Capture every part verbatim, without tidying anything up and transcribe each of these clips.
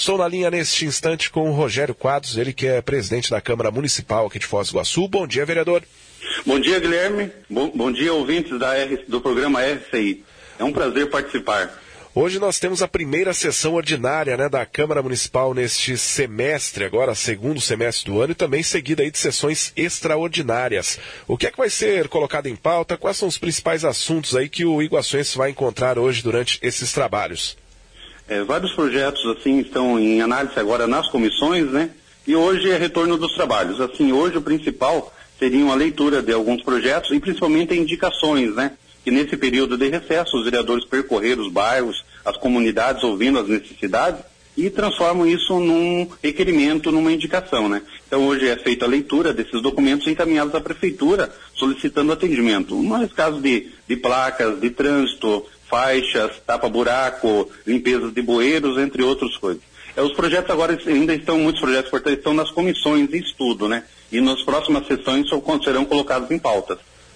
Estou na linha neste instante com o Rogério Quadros, ele que é presidente da Câmara Municipal aqui de Foz do Iguaçu. Bom dia, vereador. Bom dia, Guilherme. Bom, bom dia, ouvintes da R, do programa R C I. É um prazer participar. Hoje nós temos a primeira sessão ordinária, né, da Câmara Municipal neste semestre, agora segundo semestre do ano, e também seguida aí de sessões extraordinárias. O que é que vai ser colocado em pauta? Quais são os principais assuntos aí que o iguaçuense vai encontrar hoje durante esses trabalhos? É, vários projetos assim estão em análise agora nas comissões, né? E hoje é retorno dos trabalhos. Assim, hoje o principal seria uma leitura de alguns projetos e principalmente indicações, né? Que nesse período de recesso os vereadores percorreram os bairros, as comunidades, ouvindo as necessidades e transformam isso num requerimento, numa indicação, né? Então hoje é feita a leitura desses documentos encaminhados à prefeitura solicitando atendimento. Mais casos de, de placas, de trânsito, faixas, tapa-buraco, limpezas de bueiros, entre outras coisas. É, os projetos agora ainda estão, muitos projetos portanto, estão nas comissões de estudo, né? E nas próximas sessões serão colocados em pautas.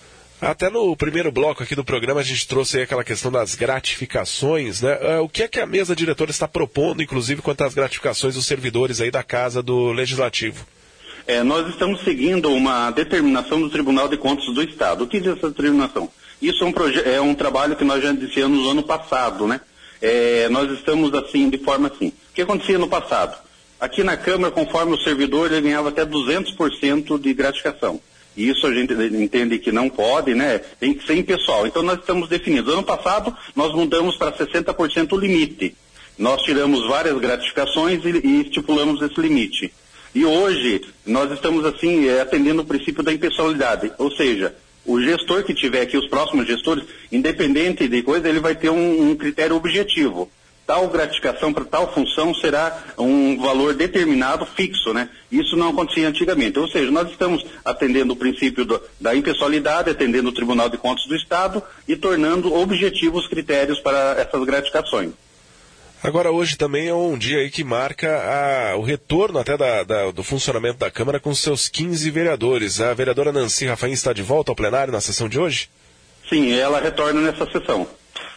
Até no primeiro bloco aqui do programa a gente trouxe aí aquela questão das gratificações, né? Uh, o que é que a mesa diretora está propondo, inclusive, quanto às gratificações dos servidores aí da Casa do Legislativo? É, nós estamos seguindo uma determinação do Tribunal de Contas do Estado. O que diz essa determinação? Isso é um, é um trabalho que nós já iniciamos no ano passado, né? É, nós estamos assim, de forma assim. O que acontecia no passado? Aqui na Câmara, conforme o servidor, ele ganhava até duzentos por cento de gratificação. E isso a gente entende que não pode, né? Tem que ser impessoal. Então nós estamos definindo. Ano passado, nós mudamos para sessenta por cento o limite. Nós tiramos várias gratificações e, e estipulamos esse limite. E hoje, nós estamos assim, é, atendendo o princípio da impessoalidade. Ou seja, o gestor que tiver aqui, os próximos gestores, independente de coisa, ele vai ter um, um critério objetivo. Tal gratificação para tal função será um valor determinado, fixo, né? Isso não acontecia antigamente. Ou seja, nós estamos atendendo o princípio do, da impessoalidade, atendendo o Tribunal de Contas do Estado e tornando objetivos os critérios para essas gratificações. Agora, hoje também é um dia aí que marca a, o retorno até da, da, do funcionamento da Câmara com seus quinze vereadores. A vereadora Nancy Rafaim está de volta ao plenário na sessão de hoje? Sim, ela retorna nessa sessão.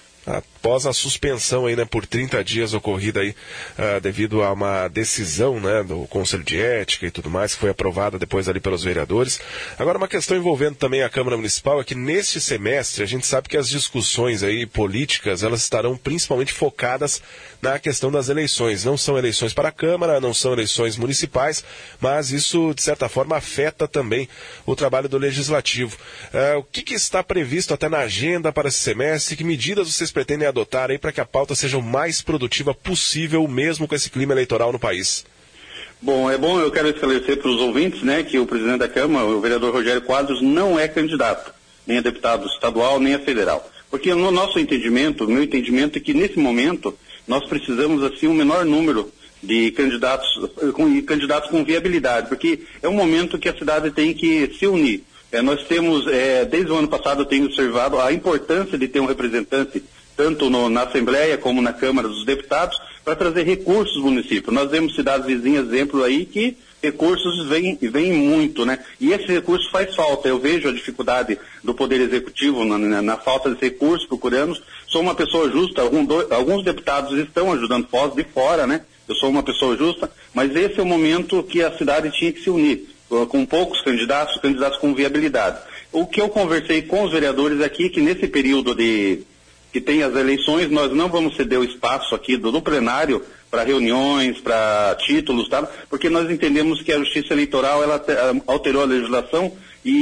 Após a suspensão aí, né, por trinta dias ocorrida aí, uh, devido a uma decisão, né, do Conselho de Ética e tudo mais, que foi aprovada depois ali pelos vereadores. Agora, uma questão envolvendo também a Câmara Municipal é que neste semestre a gente sabe que as discussões aí políticas, elas estarão principalmente focadas na questão das eleições. Não são eleições para a Câmara, não são eleições municipais, mas isso, de certa forma, afeta também o trabalho do Legislativo. Uh, o que, que está previsto até na agenda para esse semestre? Que medidas vocês pretendem adotar aí para que a pauta seja o mais produtiva possível, mesmo com esse clima eleitoral no país? Bom, é bom, eu quero esclarecer para os ouvintes, né, que o presidente da Câmara, o vereador Rogério Quadros, não é candidato, nem a deputado estadual, nem a federal. Porque no nosso entendimento, o meu entendimento é que nesse momento nós precisamos, assim, um menor número de candidatos com, candidatos com viabilidade, porque é um momento que a cidade tem que se unir. É, nós temos, é, desde o ano passado eu tenho observado a importância de ter um representante tanto no, na Assembleia como na Câmara dos Deputados, para trazer recursos do município. Nós vemos cidades vizinhas, exemplo aí, que recursos vêm, vêm muito, né? E esse recurso faz falta. Eu vejo a dificuldade do Poder Executivo na, na, na falta de recursos, procuramos. Sou uma pessoa justa, algum do, alguns deputados estão ajudando Foz de fora, né? Eu sou uma pessoa justa, mas esse é o momento que a cidade tinha que se unir, com poucos candidatos, candidatos com viabilidade. O que eu conversei com os vereadores aqui, que nesse período de que tem as eleições, nós não vamos ceder o espaço aqui do, do plenário para reuniões, para títulos, tá? Porque nós entendemos que a Justiça Eleitoral ela te, alterou a legislação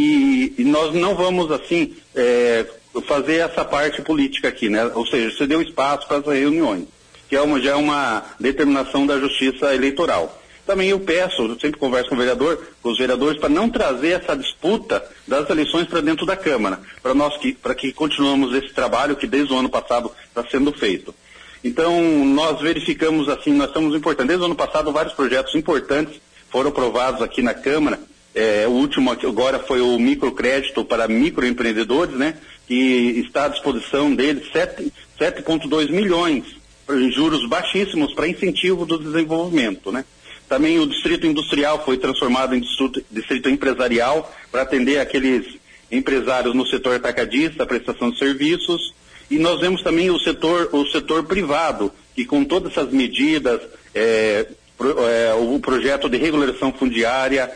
e, e nós não vamos, assim, é, fazer essa parte política aqui, né? Ou seja, ceder o espaço para as reuniões, que é uma, já é uma determinação da Justiça Eleitoral. Também eu peço, eu sempre converso com o vereador, com os vereadores, para não trazer essa disputa das eleições para dentro da Câmara, para nós que, para que continuemos esse trabalho que desde o ano passado está sendo feito. Então, nós verificamos assim, nós estamos importantes. Desde o ano passado, vários projetos importantes foram aprovados aqui na Câmara. É, o último agora foi o microcrédito para microempreendedores, né? Que está à disposição deles sete vírgula dois milhões em juros baixíssimos para incentivo do desenvolvimento, né? Também o distrito industrial foi transformado em distrito, distrito empresarial para atender aqueles empresários no setor atacadista, prestação de serviços. E nós vemos também o setor, o setor privado, que com todas essas medidas é, pro, é, o projeto de regularização fundiária,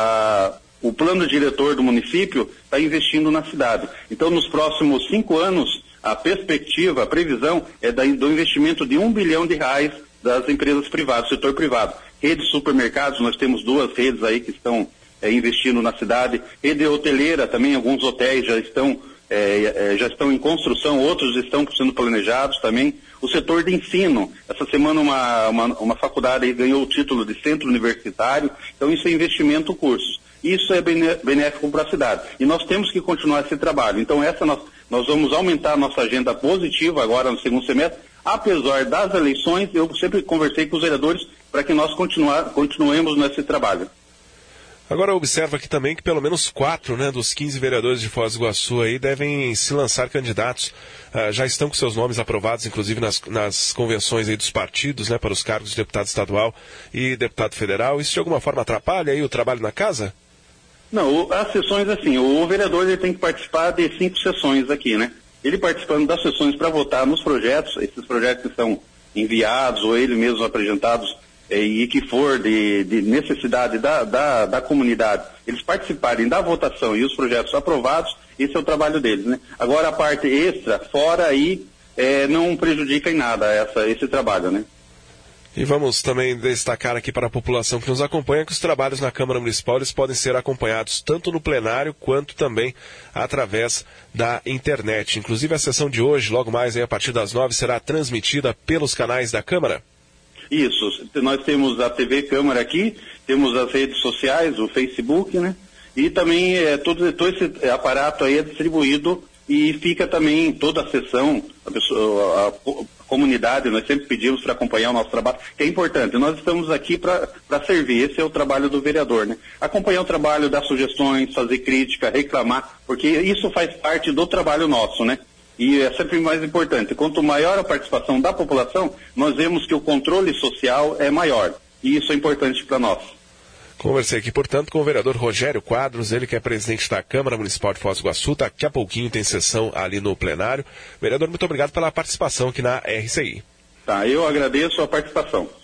a, o plano diretor do município está investindo na cidade. Então, nos próximos cinco anos, a perspectiva, a previsão é da, do investimento de um bilhão de reais das empresas privadas, setor privado. Rede de supermercados, nós temos duas redes aí que estão é, investindo na cidade. Rede hoteleira também, alguns hotéis já estão, é, é, já estão em construção, outros estão sendo planejados também. O setor de ensino, essa semana uma, uma, uma faculdade aí ganhou o título de centro universitário, então isso é investimento cursos. Isso é benéfico para a cidade. E nós temos que continuar esse trabalho. Então, essa nós, nós vamos aumentar a nossa agenda positiva agora no segundo semestre. Apesar das eleições, eu sempre conversei com os vereadores para que nós continuar, continuemos nesse trabalho. Agora, observa aqui também que pelo menos quatro, né, dos quinze vereadores de Foz do Iguaçu aí devem se lançar candidatos. Uh, já estão com seus nomes aprovados, inclusive nas, nas convenções aí dos partidos, né, para os cargos de deputado estadual e deputado federal. Isso de alguma forma atrapalha aí o trabalho na casa? Não, as sessões assim, o vereador ele tem que participar de cinco sessões aqui, né? Ele participando das sessões para votar nos projetos, esses projetos que são enviados ou ele mesmo apresentados eh, e que for de, de necessidade da, da, da comunidade, eles participarem da votação e os projetos aprovados, esse é o trabalho deles, né? Agora a parte extra, fora aí, eh, não prejudica em nada essa, esse trabalho, né? E vamos também destacar aqui para a população que nos acompanha que os trabalhos na Câmara Municipal eles podem ser acompanhados tanto no plenário quanto também através da internet. Inclusive a sessão de hoje, logo mais aí, a partir das nove, será transmitida pelos canais da Câmara? Isso, nós temos a T V Câmara aqui, temos as redes sociais, o Facebook, né? E também é, todo, todo esse aparato aí é distribuído e fica também toda a sessão, a, pessoa, a, a comunidade, nós sempre pedimos para acompanhar o nosso trabalho, que é importante, nós estamos aqui para servir, esse é o trabalho do vereador, né? Acompanhar o trabalho, dar sugestões, fazer crítica, reclamar, porque isso faz parte do trabalho nosso, né? E é sempre mais importante, quanto maior a participação da população, nós vemos que o controle social é maior, e isso é importante para nós. Conversei aqui, portanto, com o vereador Rogério Quadros, ele que é presidente da Câmara Municipal de Foz do Iguaçu. Daqui a pouquinho tem sessão ali no plenário. Vereador, muito obrigado pela participação aqui na R C I. Tá, eu agradeço a participação.